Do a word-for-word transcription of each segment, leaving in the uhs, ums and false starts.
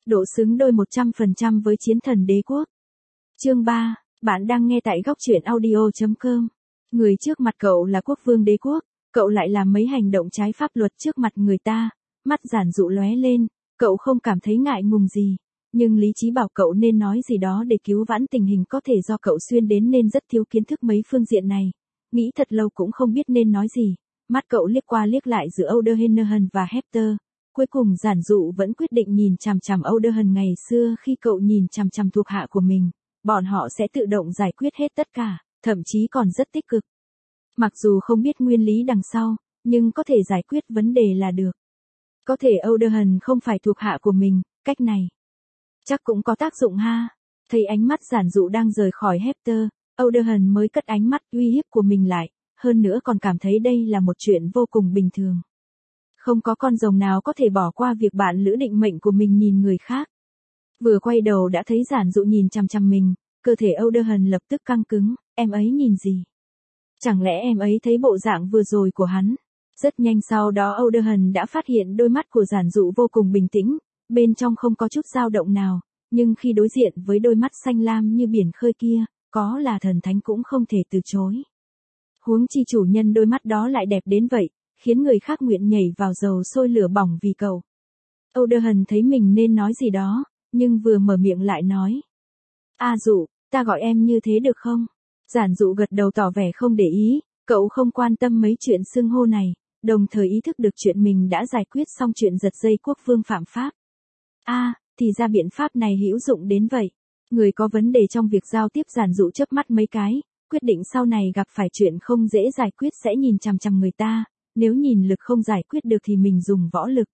độ xứng đôi một trăm phần trăm với chiến thần đế quốc. Chương ba, bạn đang nghe tại góc truyện audio chấm com. Người trước mặt cậu là quốc vương đế quốc, cậu lại làm mấy hành động trái pháp luật trước mặt người ta, mắt Giản Dụ lóe lên, cậu không cảm thấy ngại ngùng gì, nhưng lý trí bảo cậu nên nói gì đó để cứu vãn tình hình, có thể do cậu xuyên đến nên rất thiếu kiến thức mấy phương diện này, nghĩ thật lâu cũng không biết nên nói gì, mắt cậu liếc qua liếc lại giữa Oderhennehan và Hector. Cuối cùng Giản Dụ vẫn quyết định nhìn chằm chằm Oderhen. Ngày xưa khi cậu nhìn chằm chằm thuộc hạ của mình, bọn họ sẽ tự động giải quyết hết tất cả, thậm chí còn rất tích cực. Mặc dù không biết nguyên lý đằng sau, nhưng có thể giải quyết vấn đề là được. Có thể Oderhen không phải thuộc hạ của mình, cách này chắc cũng có tác dụng ha. Thấy ánh mắt Giản Dụ đang rời khỏi Hector, Oderhen mới cất ánh mắt uy hiếp của mình lại, hơn nữa còn cảm thấy đây là một chuyện vô cùng bình thường. Không có con rồng nào có thể bỏ qua việc bạn lữ định mệnh của mình nhìn người khác. Vừa quay đầu đã thấy Giản Dụ nhìn chằm chằm mình, cơ thể Oderhen lập tức căng cứng, em ấy nhìn gì? Chẳng lẽ em ấy thấy bộ dạng vừa rồi của hắn? Rất nhanh sau đó Oderhen đã phát hiện đôi mắt của Giản Dụ vô cùng bình tĩnh, bên trong không có chút dao động nào, nhưng khi đối diện với đôi mắt xanh lam như biển khơi kia, có là thần thánh cũng không thể từ chối. Huống chi chủ nhân đôi mắt đó lại đẹp đến vậy, khiến người khác nguyện nhảy vào dầu sôi lửa bỏng vì cậu. Oderhen thấy mình nên nói gì đó, nhưng vừa mở miệng lại nói: "A Dụ, ta gọi em như thế được không?" Giản Dụ gật đầu tỏ vẻ không để ý, cậu không quan tâm mấy chuyện xưng hô này, đồng thời ý thức được chuyện mình đã giải quyết xong chuyện giật dây quốc vương phạm pháp. A, à, thì ra biện pháp này hữu dụng đến vậy. Người có vấn đề trong việc giao tiếp. Giản Dụ chớp mắt mấy cái, quyết định sau này gặp phải chuyện không dễ giải quyết sẽ nhìn chằm chằm người ta, nếu nhìn lực không giải quyết được thì mình dùng võ lực.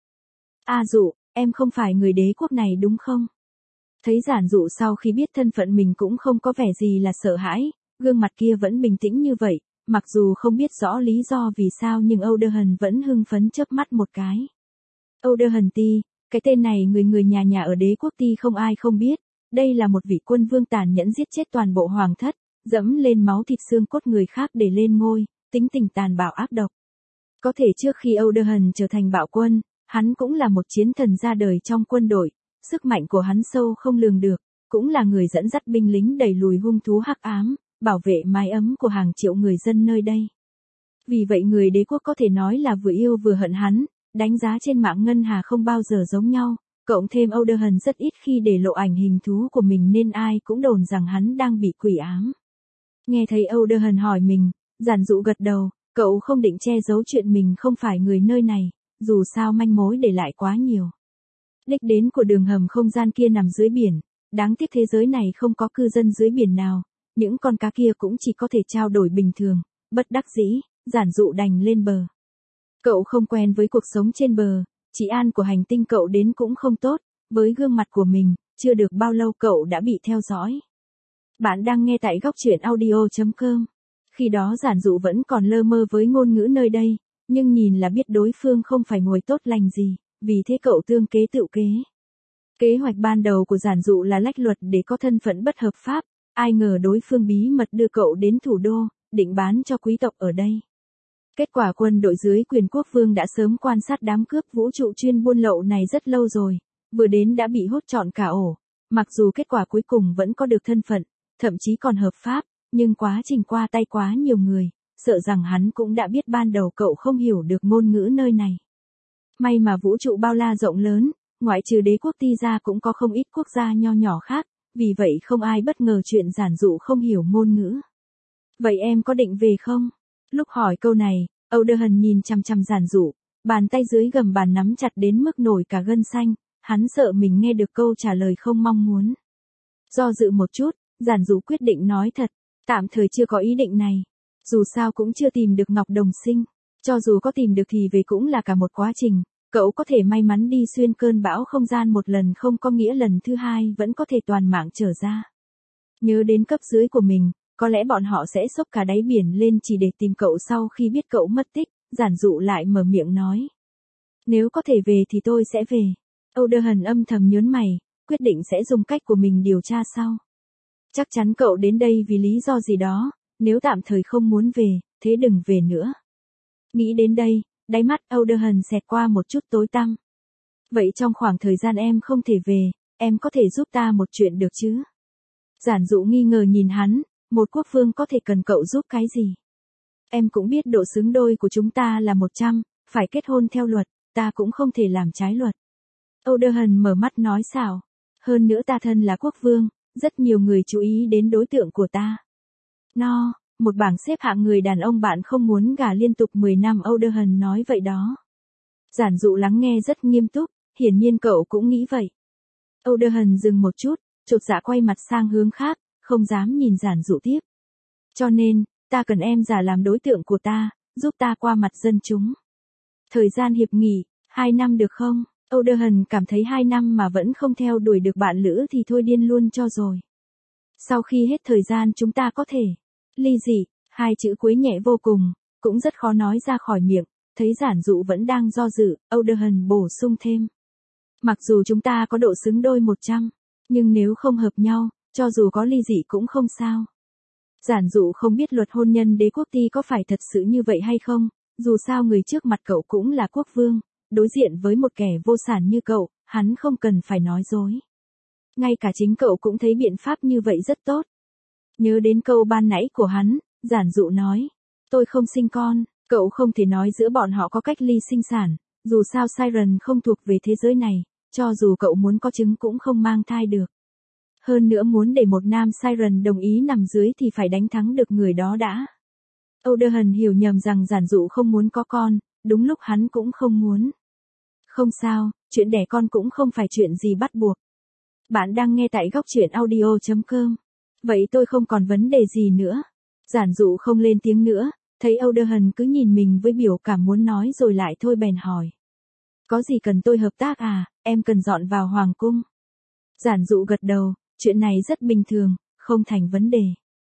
A Dụ, em không phải người đế quốc này đúng không? Thấy Giản Dụ sau khi biết thân phận mình cũng không có vẻ gì là sợ hãi, gương mặt kia vẫn bình tĩnh như vậy, mặc dù không biết rõ lý do vì sao nhưng Oderhen vẫn hưng phấn chớp mắt một cái. Oderhen Ti, cái tên này người người nhà nhà ở đế quốc Ti không ai không biết, đây là một vị quân vương tàn nhẫn giết chết toàn bộ hoàng thất, dẫm lên máu thịt xương cốt người khác để lên ngôi, tính tình tàn bạo ác độc. Có thể trước khi Oderhen trở thành bạo quân, hắn cũng là một chiến thần ra đời trong quân đội, sức mạnh của hắn sâu không lường được, cũng là người dẫn dắt binh lính đẩy lùi hung thú hắc ám, bảo vệ mái ấm của hàng triệu người dân nơi đây. Vì vậy người đế quốc có thể nói là vừa yêu vừa hận hắn, đánh giá trên mạng ngân hà không bao giờ giống nhau, cộng thêm Oderhen rất ít khi để lộ ảnh hình thú của mình nên ai cũng đồn rằng hắn đang bị quỷ ám. Nghe thấy Oderhen hỏi mình, Giản Dụ gật đầu, cậu không định che giấu chuyện mình không phải người nơi này, dù sao manh mối để lại quá nhiều. Đích đến của đường hầm không gian kia nằm dưới biển, đáng tiếc thế giới này không có cư dân dưới biển nào, những con cá kia cũng chỉ có thể trao đổi bình thường, bất đắc dĩ, Giản Dụ đành lên bờ. Cậu không quen với cuộc sống trên bờ, trị an của hành tinh cậu đến cũng không tốt, với gương mặt của mình, chưa được bao lâu cậu đã bị theo dõi. Bạn đang nghe tại góc truyện audio chấm com. Khi đó Giản Dụ vẫn còn lơ mơ với ngôn ngữ nơi đây, nhưng nhìn là biết đối phương không phải ngồi tốt lành gì, vì thế cậu tương kế tự kế. Kế hoạch ban đầu của Giản Dụ là lách luật để có thân phận bất hợp pháp, ai ngờ đối phương bí mật đưa cậu đến thủ đô, định bán cho quý tộc ở đây. Kết quả quân đội dưới quyền quốc vương đã sớm quan sát đám cướp vũ trụ chuyên buôn lậu này rất lâu rồi, vừa đến đã bị hốt trọn cả ổ, mặc dù kết quả cuối cùng vẫn có được thân phận, thậm chí còn hợp pháp, nhưng quá trình qua tay quá nhiều người, sợ rằng hắn cũng đã biết ban đầu cậu không hiểu được ngôn ngữ nơi này. May mà vũ trụ bao la rộng lớn, ngoại trừ đế quốc Ti ra cũng có không ít quốc gia nho nhỏ khác, vì vậy không ai bất ngờ chuyện Giản Dụ không hiểu ngôn ngữ. Vậy em có định về không? Lúc hỏi câu này, Oderhen nhìn chằm chằm Giản Dụ, bàn tay dưới gầm bàn nắm chặt đến mức nổi cả gân xanh, hắn sợ mình nghe được câu trả lời không mong muốn. Do dự một chút, Giản Dụ quyết định nói thật, tạm thời chưa có ý định này. Dù sao cũng chưa tìm được Ngọc Đồng Sinh, cho dù có tìm được thì về cũng là cả một quá trình, cậu có thể may mắn đi xuyên cơn bão không gian một lần không có nghĩa lần thứ hai vẫn có thể toàn mạng trở ra. Nhớ đến cấp dưới của mình, có lẽ bọn họ sẽ xốc cả đáy biển lên chỉ để tìm cậu sau khi biết cậu mất tích, Giản Dụ lại mở miệng nói. Nếu có thể về thì tôi sẽ về. Oderhen âm thầm nhớn mày, quyết định sẽ dùng cách của mình điều tra sau. Chắc chắn cậu đến đây vì lý do gì đó, nếu tạm thời không muốn về, thế đừng về nữa. Nghĩ đến đây, đáy mắt Oderhen xẹt qua một chút tối tăm. Vậy trong khoảng thời gian em không thể về, em có thể giúp ta một chuyện được chứ? Giản Dụ nghi ngờ nhìn hắn, một quốc vương có thể cần cậu giúp cái gì? Em cũng biết độ xứng đôi của chúng ta là một trăm, phải kết hôn theo luật, ta cũng không thể làm trái luật. Odehan mở mắt nói xảo. Hơn nữa ta thân là quốc vương, rất nhiều người chú ý đến đối tượng của ta. No, một bảng xếp hạng người đàn ông bạn không muốn gả liên tục mười năm, Odehan nói vậy đó. Giản Dụ lắng nghe rất nghiêm túc, hiển nhiên cậu cũng nghĩ vậy. Odehan dừng một chút, chột dạ quay mặt sang hướng khác, không dám nhìn Giản Dụ tiếp. Cho nên, ta cần em giả làm đối tượng của ta, giúp ta qua mặt dân chúng. Thời gian hiệp nghỉ, hai năm được không? Odehan cảm thấy hai năm mà vẫn không theo đuổi được bạn lữ thì thôi điên luôn cho rồi. Sau khi hết thời gian chúng ta có thể ly dị, hai chữ cuối nhẹ vô cùng, cũng rất khó nói ra khỏi miệng, thấy Giản Dụ vẫn đang do dự, Odehan bổ sung thêm. Mặc dù chúng ta có độ xứng đôi một trăm, nhưng nếu không hợp nhau, cho dù có ly dị cũng không sao. Giản Dụ không biết luật hôn nhân đế quốc ti có phải thật sự như vậy hay không, dù sao người trước mặt cậu cũng là quốc vương, đối diện với một kẻ vô sản như cậu, hắn không cần phải nói dối. Ngay cả chính cậu cũng thấy biện pháp như vậy rất tốt. Nhớ đến câu ban nãy của hắn, Giản Dụ nói, tôi không sinh con, cậu không thể nói giữa bọn họ có cách ly sinh sản, dù sao Siren không thuộc về thế giới này, cho dù cậu muốn có trứng cũng không mang thai được. Hơn nữa muốn để một nam Siren đồng ý nằm dưới thì phải đánh thắng được người đó đã. Odehan hiểu nhầm rằng Giản Dụ không muốn có con, đúng lúc hắn cũng không muốn. Không sao, chuyện đẻ con cũng không phải chuyện gì bắt buộc. Bạn đang nghe tại góc truyện audio chấm com. Vậy tôi không còn vấn đề gì nữa. Giản Dụ không lên tiếng nữa, thấy Odehan cứ nhìn mình với biểu cảm muốn nói rồi lại thôi bèn hỏi. Có gì cần tôi hợp tác à, em cần dọn vào hoàng cung. Giản Dụ gật đầu, chuyện này rất bình thường, không thành vấn đề.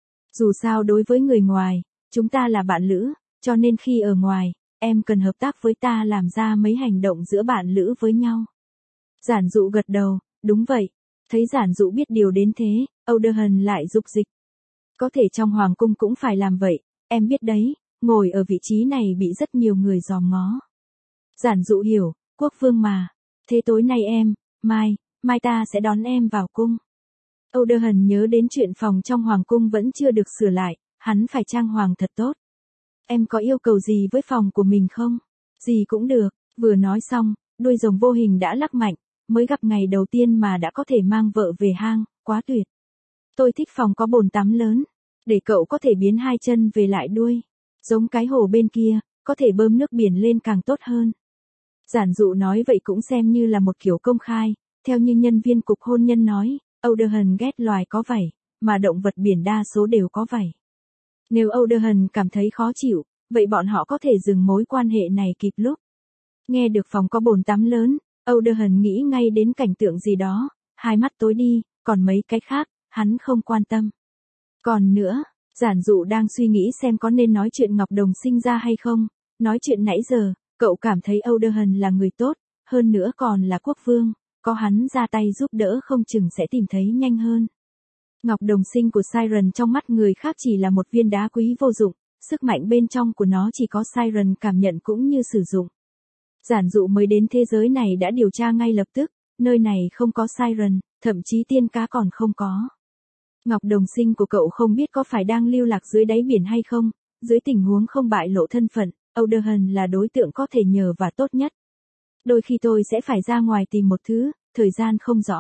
Dù sao đối với người ngoài, chúng ta là bạn lữ, cho nên khi ở ngoài, em cần hợp tác với ta làm ra mấy hành động giữa bạn lữ với nhau. Giản Dụ gật đầu, đúng vậy. Thấy Giản Dụ biết điều đến thế, Odehan lại dục dịch. Có thể trong hoàng cung cũng phải làm vậy, em biết đấy, ngồi ở vị trí này bị rất nhiều người dòm ngó. Giản Dụ hiểu, quốc vương mà. Thế tối nay em, mai, mai ta sẽ đón em vào cung. Odehan nhớ đến chuyện phòng trong hoàng cung vẫn chưa được sửa lại, hắn phải trang hoàng thật tốt. Em có yêu cầu gì với phòng của mình không? Gì cũng được, vừa nói xong, đuôi rồng vô hình đã lắc mạnh, mới gặp ngày đầu tiên mà đã có thể mang vợ về hang, quá tuyệt. Tôi thích phòng có bồn tắm lớn, để cậu có thể biến hai chân về lại đuôi. Giống cái hồ bên kia, có thể bơm nước biển lên càng tốt hơn. Giản Dụ nói vậy cũng xem như là một kiểu công khai, theo như nhân viên cục hôn nhân nói, Odehan ghét loài có vảy, mà động vật biển đa số đều có vảy. Nếu Odehan cảm thấy khó chịu, vậy bọn họ có thể dừng mối quan hệ này kịp lúc. Nghe được phòng có bồn tắm lớn, Odehan nghĩ ngay đến cảnh tượng gì đó, hai mắt tối đi, còn mấy cái khác, hắn không quan tâm. Còn nữa, Giản Dụ đang suy nghĩ xem có nên nói chuyện Ngọc Đồng sinh ra hay không, nói chuyện nãy giờ, cậu cảm thấy Odehan là người tốt, hơn nữa còn là quốc vương, có hắn ra tay giúp đỡ không chừng sẽ tìm thấy nhanh hơn. Ngọc Đồng sinh của Siren trong mắt người khác chỉ là một viên đá quý vô dụng, sức mạnh bên trong của nó chỉ có Siren cảm nhận cũng như sử dụng. Giản Dụ mới đến thế giới này đã điều tra ngay lập tức, nơi này không có Siren, thậm chí tiên cá còn không có. Ngọc Đồng sinh của cậu không biết có phải đang lưu lạc dưới đáy biển hay không, dưới tình huống không bại lộ thân phận, Odehan là đối tượng có thể nhờ và tốt nhất. Đôi khi tôi sẽ phải ra ngoài tìm một thứ, thời gian không rõ.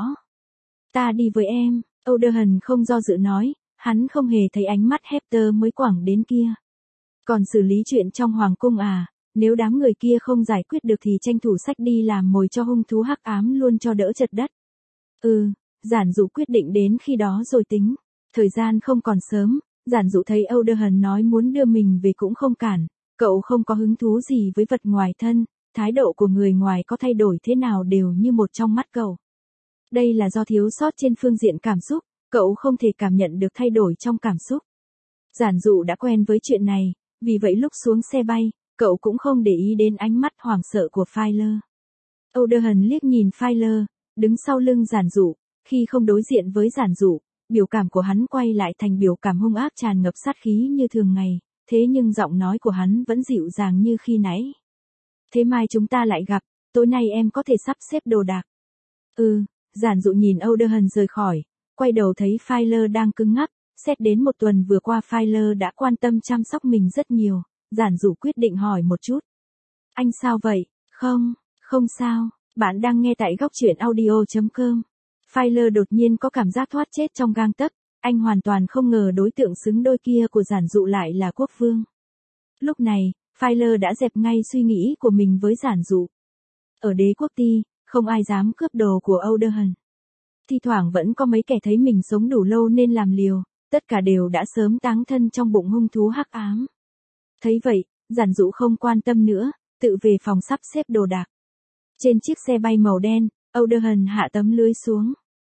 Ta đi với em, Odehan không do dự nói, hắn không hề thấy ánh mắt Hector mới quẳng đến kia. Còn xử lý chuyện trong hoàng cung à, nếu đám người kia không giải quyết được thì tranh thủ sách đi làm mồi cho hung thú hắc ám luôn cho đỡ chật đất. Ừ, Giản Dụ quyết định đến khi đó rồi tính. Thời gian không còn sớm, Giản Dụ thấy Odehan nói muốn đưa mình về cũng không cản, cậu không có hứng thú gì với vật ngoài thân, thái độ của người ngoài có thay đổi thế nào đều như một trong mắt cậu. Đây là do thiếu sót trên phương diện cảm xúc, cậu không thể cảm nhận được thay đổi trong cảm xúc. Giản Dụ đã quen với chuyện này, vì vậy lúc xuống xe bay, cậu cũng không để ý đến ánh mắt hoảng sợ của Phylor. Odehan liếc nhìn Phylor, đứng sau lưng Giản Dụ, khi không đối diện với Giản Dụ, biểu cảm của hắn quay lại thành biểu cảm hung ác tràn ngập sát khí như thường ngày, thế nhưng giọng nói của hắn vẫn dịu dàng như khi nãy. Thế mai chúng ta lại gặp, tối nay em có thể sắp xếp đồ đạc. Ừ, Giản Dụ nhìn Odeon rời khỏi, quay đầu thấy Filer đang cứng ngắc, xét đến một tuần vừa qua Filer đã quan tâm chăm sóc mình rất nhiều, Giản Dụ quyết định hỏi một chút. Anh sao vậy? Không, không sao, bạn đang nghe tại góc truyện audio chấm com. Filer đột nhiên có cảm giác thoát chết trong gang tấc, anh hoàn toàn không ngờ đối tượng xứng đôi kia của Giản Dụ lại là quốc vương. Lúc này, Filer đã dẹp ngay suy nghĩ của mình với Giản Dụ. Ở đế quốc Ti, không ai dám cướp đồ của Odeon. Thi thoảng vẫn có mấy kẻ thấy mình sống đủ lâu nên làm liều, tất cả đều đã sớm táng thân trong bụng hung thú hắc ám. Thấy vậy, Giản Dụ không quan tâm nữa, tự về phòng sắp xếp đồ đạc. Trên chiếc xe bay màu đen, Odeon hạ tấm lưới xuống.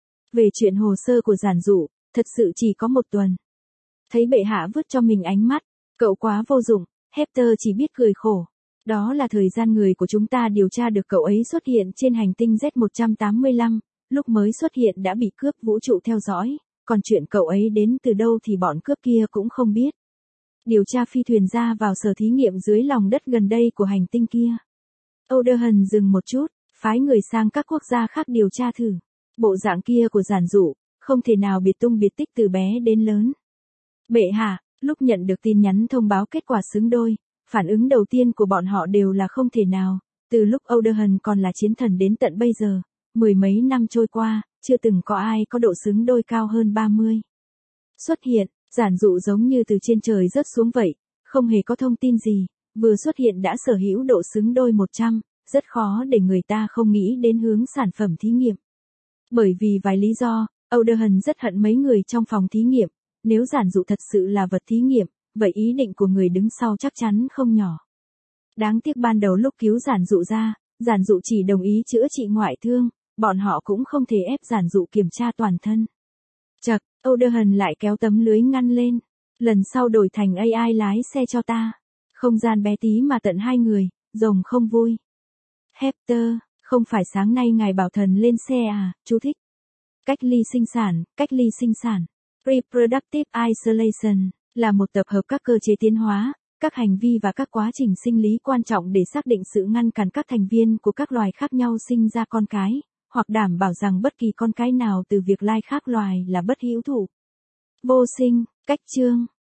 Về chuyện hồ sơ của Giản Dụ, thật sự chỉ có một tuần. Thấy bệ hạ vứt cho mình ánh mắt, cậu quá vô dụng, Hector chỉ biết cười khổ. Đó là thời gian người của chúng ta điều tra được cậu ấy xuất hiện trên hành tinh Z một trăm tám mươi lăm, lúc mới xuất hiện đã bị cướp vũ trụ theo dõi, còn chuyện cậu ấy đến từ đâu thì bọn cướp kia cũng không biết. Điều tra phi thuyền ra vào sở thí nghiệm dưới lòng đất gần đây của hành tinh kia. Odeon dừng một chút, phái người sang các quốc gia khác điều tra thử. Bộ dạng kia của Giản Dụ, không thể nào biệt tung biệt tích từ bé đến lớn. Bệ hạ, lúc nhận được tin nhắn thông báo kết quả xứng đôi, phản ứng đầu tiên của bọn họ đều là không thể nào, từ lúc Odeon còn là chiến thần đến tận bây giờ, mười mấy năm trôi qua, chưa từng có ai có độ xứng đôi cao hơn ba mươi. Xuất hiện, Giản Dụ giống như từ trên trời rớt xuống vậy, không hề có thông tin gì, vừa xuất hiện đã sở hữu độ xứng đôi một trăm, rất khó để người ta không nghĩ đến hướng sản phẩm thí nghiệm. Bởi vì vài lý do, Odeon rất hận mấy người trong phòng thí nghiệm, nếu Giản Dụ thật sự là vật thí nghiệm, vậy ý định của người đứng sau chắc chắn không nhỏ. Đáng tiếc ban đầu lúc cứu Giản Dụ ra, Giản Dụ chỉ đồng ý chữa trị ngoại thương, bọn họ cũng không thể ép Giản Dụ kiểm tra toàn thân. Chậc, Odeon lại kéo tấm lưới ngăn lên. Lần sau đổi thành a i lái xe cho ta. Không gian bé tí mà tận hai người, rồng không vui. Hector, không phải sáng nay ngài bảo thần lên xe à, chú thích. Cách ly sinh sản, cách ly sinh sản. Reproductive isolation, là một tập hợp các cơ chế tiến hóa, các hành vi và các quá trình sinh lý quan trọng để xác định sự ngăn cản các thành viên của các loài khác nhau sinh ra con cái, hoặc đảm bảo rằng bất kỳ con cái nào từ việc lai khác loài là bất hữu thụ. Vô sinh, cách chương.